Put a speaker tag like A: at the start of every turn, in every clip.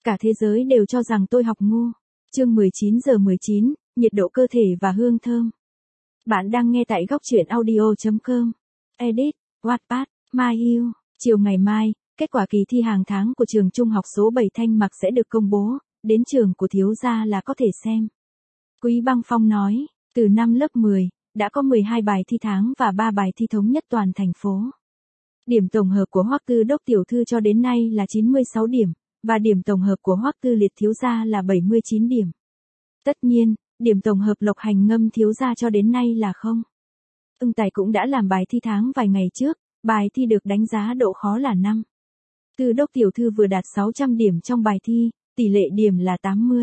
A: Cả thế giới đều cho rằng tôi học ngu. Chương 19:19, nhiệt độ cơ thể và hương thơm. Bạn đang nghe tại góc truyện audio.com. Edit, Wattpad, My You. Chiều ngày mai, kết quả kỳ thi hàng tháng của trường trung học số 7 Thanh Mặc sẽ được công bố, đến trường của thiếu gia là có thể xem. Quý Băng Phong nói, từ năm lớp 10, đã có 12 bài thi tháng và 3 bài thi thống nhất toàn thành phố. Điểm tổng hợp của Hoắc Tư Đốc tiểu thư cho đến nay là 96 điểm, và điểm tổng hợp của Hoắc Tư Liệt thiếu gia là 79 điểm. Tất nhiên, điểm tổng hợp Lộc Hành Ngâm thiếu gia cho đến nay là 0. Ưng Tài cũng đã làm bài thi tháng vài ngày trước, bài thi được đánh giá độ khó là 5. Tư Đốc tiểu thư vừa đạt 600 điểm trong bài thi, tỷ lệ điểm là 80.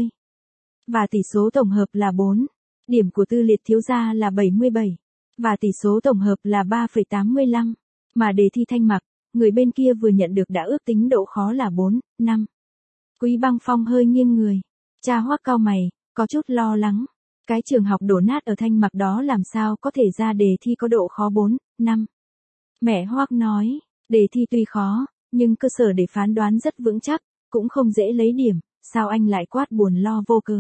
A: Và tỷ số tổng hợp là 4. Điểm của Tư Liệt thiếu gia là 77. Và tỷ số tổng hợp là 3,85. Mà đề thi Thanh Mặc, người bên kia vừa nhận được đã ước tính độ khó là 4, 5. Quý Băng Phong hơi nghiêng người. Cha Hoắc cau mày, có chút lo lắng. Cái trường học đổ nát ở Thanh Mặc đó làm sao có thể ra đề thi có độ khó 4, 5. Mẹ Hoắc nói, đề thi tuy khó, nhưng cơ sở để phán đoán rất vững chắc, cũng không dễ lấy điểm, sao anh lại quát buồn lo vô cớ.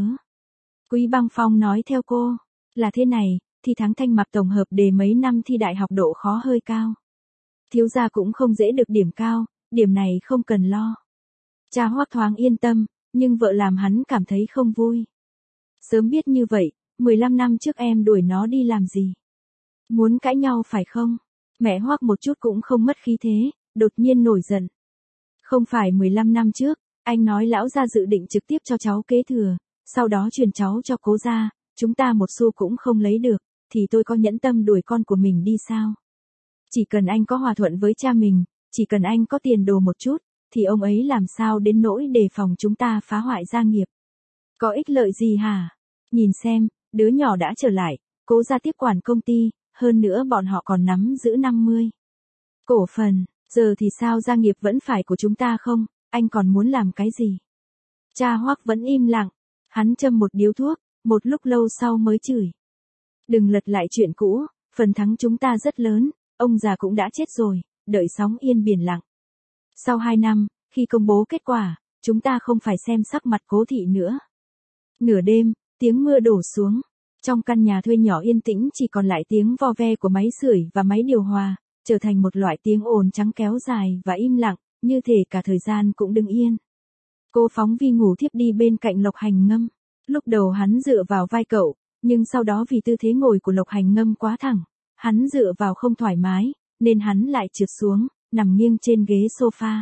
A: Quý Băng Phong nói theo cô, là thế này, thi tháng Thanh Mặc tổng hợp đề mấy năm thi đại học độ khó hơi cao. Thiếu gia cũng không dễ được điểm cao, điểm này không cần lo. Cha Hoắc thoáng yên tâm, nhưng vợ làm hắn cảm thấy không vui. Sớm biết như vậy, 15 năm trước em đuổi nó đi làm gì? Muốn cãi nhau phải không? Mẹ Hoắc một chút cũng không mất khí thế, đột nhiên nổi giận. Không phải 15 năm trước, anh nói lão gia dự định trực tiếp cho cháu kế thừa, sau đó truyền cháu cho cố gia, chúng ta một xu cũng không lấy được, thì tôi có nhẫn tâm đuổi con của mình đi sao? Chỉ cần anh có hòa thuận với cha mình, chỉ cần anh có tiền đồ một chút, thì ông ấy làm sao đến nỗi đề phòng chúng ta phá hoại gia nghiệp. Có ích lợi gì hả? Nhìn xem, đứa nhỏ đã trở lại, cố gia tiếp quản công ty, hơn nữa bọn họ còn nắm giữ 50 cổ phần, giờ thì sao gia nghiệp vẫn phải của chúng ta không, anh còn muốn làm cái gì? Cha Hoắc vẫn im lặng, hắn châm một điếu thuốc, một lúc lâu sau mới chửi. Đừng lật lại chuyện cũ, phần thắng chúng ta rất lớn, ông già cũng đã chết rồi, đợi sóng yên biển lặng. Sau 2 năm, khi công bố kết quả, chúng ta không phải xem sắc mặt Cố thị nữa. Nửa đêm, tiếng mưa đổ xuống. Trong căn nhà thuê nhỏ yên tĩnh chỉ còn lại tiếng vo ve của máy sưởi và máy điều hòa, trở thành một loại tiếng ồn trắng kéo dài và im lặng, như thể cả thời gian cũng đứng yên. Cô Phóng Vi ngủ thiếp đi bên cạnh Lộc Hành Ngâm. Lúc đầu hắn dựa vào vai cậu, nhưng sau đó vì tư thế ngồi của Lộc Hành Ngâm quá thẳng, hắn dựa vào không thoải mái, nên hắn lại trượt xuống, nằm nghiêng trên ghế sofa.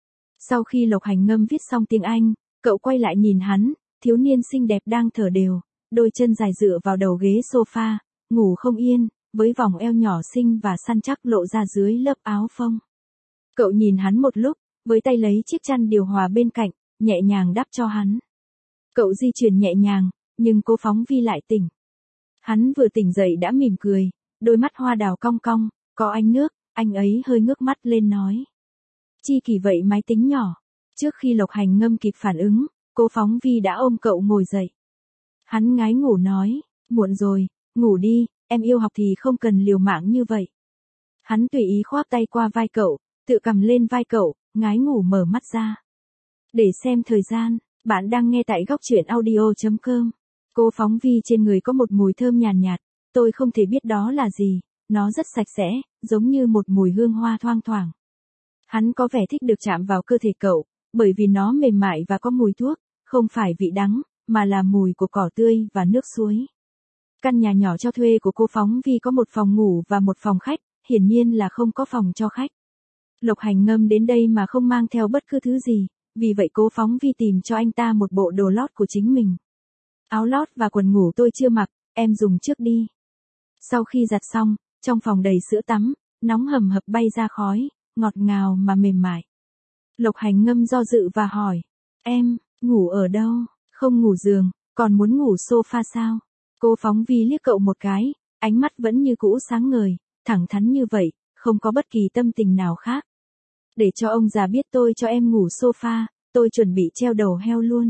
A: Sau khi Lộc Hành Ngâm viết xong tiếng Anh, cậu quay lại nhìn hắn, thiếu niên xinh đẹp đang thở đều, đôi chân dài dựa vào đầu ghế sofa, ngủ không yên, với vòng eo nhỏ xinh và săn chắc lộ ra dưới lớp áo phông. Cậu nhìn hắn một lúc, với tay lấy chiếc chăn điều hòa bên cạnh, nhẹ nhàng đắp cho hắn. Cậu di chuyển nhẹ nhàng, nhưng Cố Phóng Vi lại tỉnh. Hắn vừa tỉnh dậy đã mỉm cười, đôi mắt hoa đào cong cong, có ánh nước, anh ấy hơi ngước mắt lên nói. Chi kỳ vậy máy tính nhỏ. Trước khi Lộc Hành Ngâm kịp phản ứng, Cố Phóng Vi đã ôm cậu ngồi dậy. Hắn ngái ngủ nói, muộn rồi, ngủ đi, em yêu học thì không cần liều mạng như vậy. Hắn tùy ý khoác tay qua vai cậu, tự cầm lên vai cậu, ngái ngủ mở mắt ra. Để xem thời gian, bạn đang nghe tại góc truyện audio.com. Cố Phóng Vi trên người có một mùi thơm nhàn nhạt, tôi không thể biết đó là gì, nó rất sạch sẽ, giống như một mùi hương hoa thoang thoảng. Hắn có vẻ thích được chạm vào cơ thể cậu, bởi vì nó mềm mại và có mùi thuốc, không phải vị đắng, mà là mùi của cỏ tươi và nước suối. Căn nhà nhỏ cho thuê của Cố Phóng Vi có một phòng ngủ và một phòng khách, hiển nhiên là không có phòng cho khách. Lộc Hành Ngâm đến đây mà không mang theo bất cứ thứ gì, vì vậy Cố Phóng Vi tìm cho anh ta một bộ đồ lót của chính mình. Áo lót và quần ngủ tôi chưa mặc, em dùng trước đi. Sau khi giặt xong, trong phòng đầy sữa tắm, nóng hầm hập bay ra khói, ngọt ngào mà mềm mại. Lộc Hành Ngâm do dự và hỏi, em, ngủ ở đâu, không ngủ giường, còn muốn ngủ sofa sao? Cố Phóng Vi liếc cậu một cái, ánh mắt vẫn như cũ sáng ngời, thẳng thắn như vậy, không có bất kỳ tâm tình nào khác. Để cho ông già biết tôi cho em ngủ sofa, tôi chuẩn bị treo đầu heo luôn.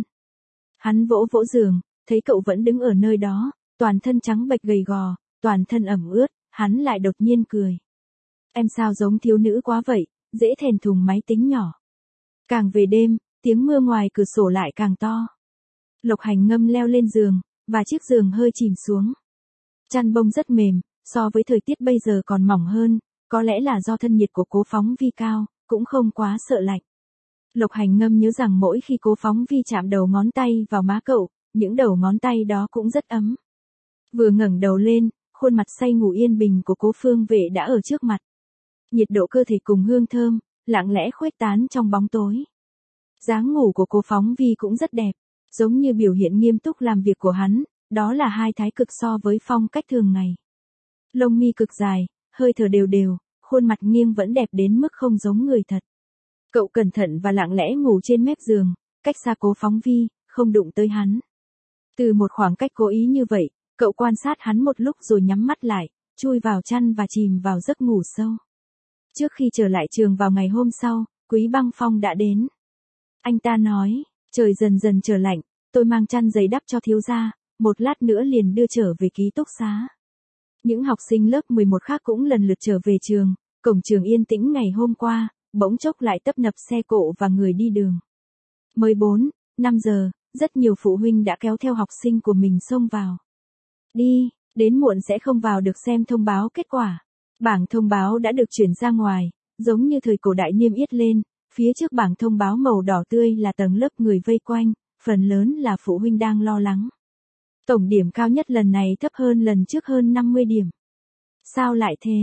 A: Hắn vỗ vỗ giường, thấy cậu vẫn đứng ở nơi đó, toàn thân trắng bệch gầy gò, toàn thân ẩm ướt, hắn lại đột nhiên cười. Em sao giống thiếu nữ quá vậy, dễ thèm thùng máy tính nhỏ. Càng về đêm, tiếng mưa ngoài cửa sổ lại càng to. Lộc Hành Ngâm leo lên giường, và chiếc giường hơi chìm xuống. Chăn bông rất mềm, so với thời tiết bây giờ còn mỏng hơn, có lẽ là do thân nhiệt của Cố Phóng Vi cao, cũng không quá sợ lạnh. Lộc Hành Ngâm nhớ rằng mỗi khi Cố Phóng Vi chạm đầu ngón tay vào má cậu, những đầu ngón tay đó cũng rất ấm. Vừa ngẩng đầu lên, khuôn mặt say ngủ yên bình của Cố Phương Vệ đã ở trước mặt. Nhiệt độ cơ thể cùng hương thơm, lặng lẽ khuếch tán trong bóng tối. Dáng ngủ của Cố Phóng Vi cũng rất đẹp, giống như biểu hiện nghiêm túc làm việc của hắn, đó là hai thái cực so với phong cách thường ngày. Lông mi cực dài, hơi thở đều đều, khuôn mặt nghiêng vẫn đẹp đến mức không giống người thật. Cậu cẩn thận và lặng lẽ ngủ trên mép giường, cách xa Cố Phóng Vi, không đụng tới hắn. Từ một khoảng cách cố ý như vậy, cậu quan sát hắn một lúc rồi nhắm mắt lại, chui vào chăn và chìm vào giấc ngủ sâu. Trước khi trở lại trường vào ngày hôm sau, Quý Băng Phong đã đến. Anh ta nói, trời dần dần trở lạnh, tôi mang chăn giày đắp cho thiếu gia, một lát nữa liền đưa trở về ký túc xá. Những học sinh lớp 11 khác cũng lần lượt trở về trường, cổng trường yên tĩnh ngày hôm qua, bỗng chốc lại tấp nập xe cộ và người đi đường. Mới 4-5 giờ, rất nhiều phụ huynh đã kéo theo học sinh của mình xông vào. Đi, đến muộn sẽ không vào được xem thông báo kết quả. Bảng thông báo đã được chuyển ra ngoài, giống như thời cổ đại niêm yết lên, phía trước bảng thông báo màu đỏ tươi là tầng lớp người vây quanh, phần lớn là phụ huynh đang lo lắng. Tổng điểm cao nhất lần này thấp hơn lần trước hơn 50 điểm. Sao lại thế?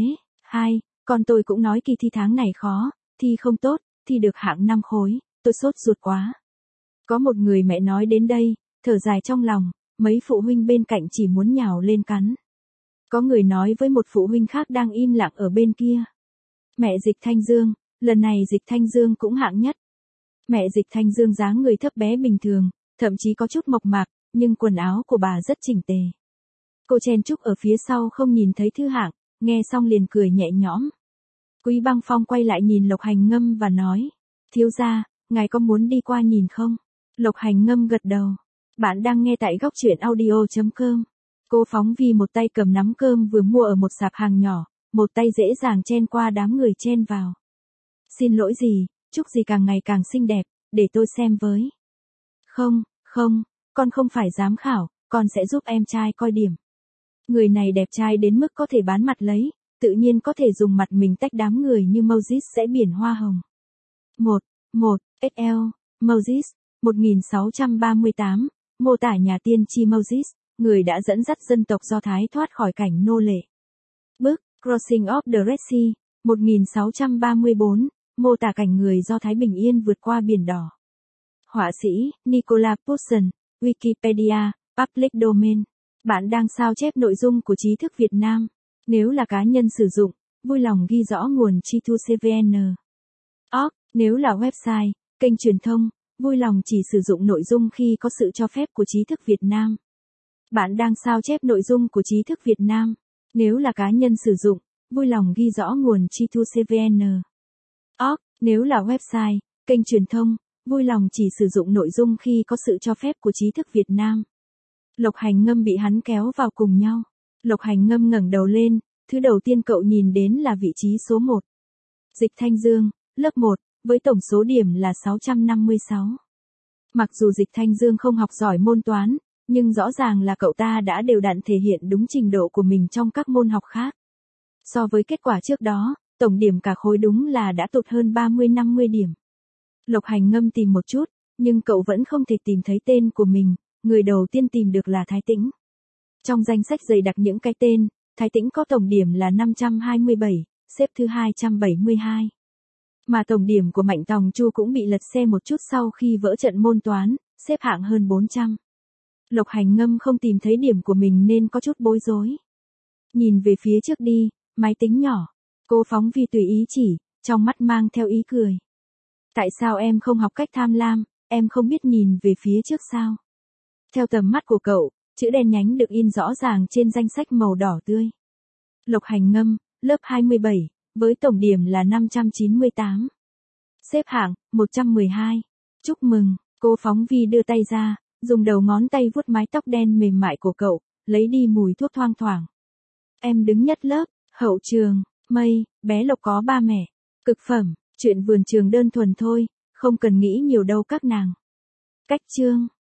A: Con tôi cũng nói kỳ thi tháng này khó, thi không tốt, thi được hạng 5 khối, tôi sốt ruột quá. Có một người mẹ nói đến đây, thở dài trong lòng, mấy phụ huynh bên cạnh chỉ muốn nhào lên cắn. Có người nói với một phụ huynh khác đang im lặng ở bên kia. Mẹ Dịch Thanh Dương, lần này Dịch Thanh Dương cũng hạng nhất. Mẹ Dịch Thanh Dương dáng người thấp bé bình thường, thậm chí có chút mộc mạc, nhưng quần áo của bà rất chỉnh tề. Cô chen chúc ở phía sau không nhìn thấy thứ hạng, nghe xong liền cười nhẹ nhõm. Quý Băng Phong quay lại nhìn Lộc Hành Ngâm và nói, thiếu gia, ngài có muốn đi qua nhìn không? Lộc Hành Ngâm gật đầu. Bạn đang nghe tại góc truyện audio.com. Cô Phóng Vi một tay cầm nắm cơm vừa mua ở một sạp hàng nhỏ, một tay dễ dàng chen qua đám người chen vào. Xin lỗi gì, chúc gì càng ngày càng xinh đẹp, để tôi xem với. Không, con không phải giám khảo, con sẽ giúp em trai coi điểm. Người này đẹp trai đến mức có thể bán mặt lấy, tự nhiên có thể dùng mặt mình tách đám người như Moses sẽ biển hoa hồng. 1 SL, Moses, 1638, mô tả nhà tiên tri Moses, người đã dẫn dắt dân tộc Do Thái thoát khỏi cảnh nô lệ. Bức Crossing of the Red Sea, 1634, mô tả cảnh người Do Thái bình yên vượt qua biển đỏ. Họa sĩ Nicola Poussin, Wikipedia, Public Domain. Bạn đang sao chép nội dung của Trí thức Việt Nam. Nếu là cá nhân sử dụng, vui lòng ghi rõ nguồn chi thu CVN. Nếu là website, kênh truyền thông, vui lòng chỉ sử dụng nội dung khi có sự cho phép của Trí thức Việt Nam. Bạn đang sao chép nội dung của Trí thức Việt Nam. Nếu là cá nhân sử dụng, vui lòng ghi rõ nguồn chi thu CVN. Nếu là website, kênh truyền thông, vui lòng chỉ sử dụng nội dung khi có sự cho phép của Trí thức Việt Nam. Lộc Hành Ngâm bị hắn kéo vào cùng nhau. Lộc Hành Ngâm ngẩng đầu lên, thứ đầu tiên cậu nhìn đến là vị trí số 1. Dịch Thanh Dương, lớp 1, với tổng số điểm là 656. Mặc dù Dịch Thanh Dương không học giỏi môn toán, nhưng rõ ràng là cậu ta đã đều đặn thể hiện đúng trình độ của mình trong các môn học khác. So với kết quả trước đó, tổng điểm cả khối đúng là đã tụt hơn 30-50 điểm. Lộc Hành Ngâm tìm một chút, nhưng cậu vẫn không thể tìm thấy tên của mình, người đầu tiên tìm được là Thái Tĩnh. Trong danh sách dày đặc những cái tên, Thái Tĩnh có tổng điểm là 527, xếp thứ 272. Mà tổng điểm của Mạnh Tòng Chu cũng bị lật xe một chút sau khi vỡ trận môn toán, xếp hạng hơn 400. Lộc Hành Ngâm không tìm thấy điểm của mình nên có chút bối rối. Nhìn về phía trước đi, máy tính nhỏ. Cô Phóng Vi tùy ý chỉ, trong mắt mang theo ý cười. Tại sao em không học cách tham lam, em không biết nhìn về phía trước sao? Theo tầm mắt của cậu, chữ đen nhánh được in rõ ràng trên danh sách màu đỏ tươi. Lộc Hành Ngâm, lớp 27, với tổng điểm là 598. Xếp hạng, 112. Chúc mừng, cô Phóng Vi đưa tay ra, dùng đầu ngón tay vuốt mái tóc đen mềm mại của cậu, lấy đi mùi thuốc thoang thoảng. Em đứng nhất lớp, hậu trường, mây, bé Lộc có ba mẹ. Cực phẩm, chuyện vườn trường đơn thuần thôi, Không cần nghĩ nhiều đâu các nàng. Cách chương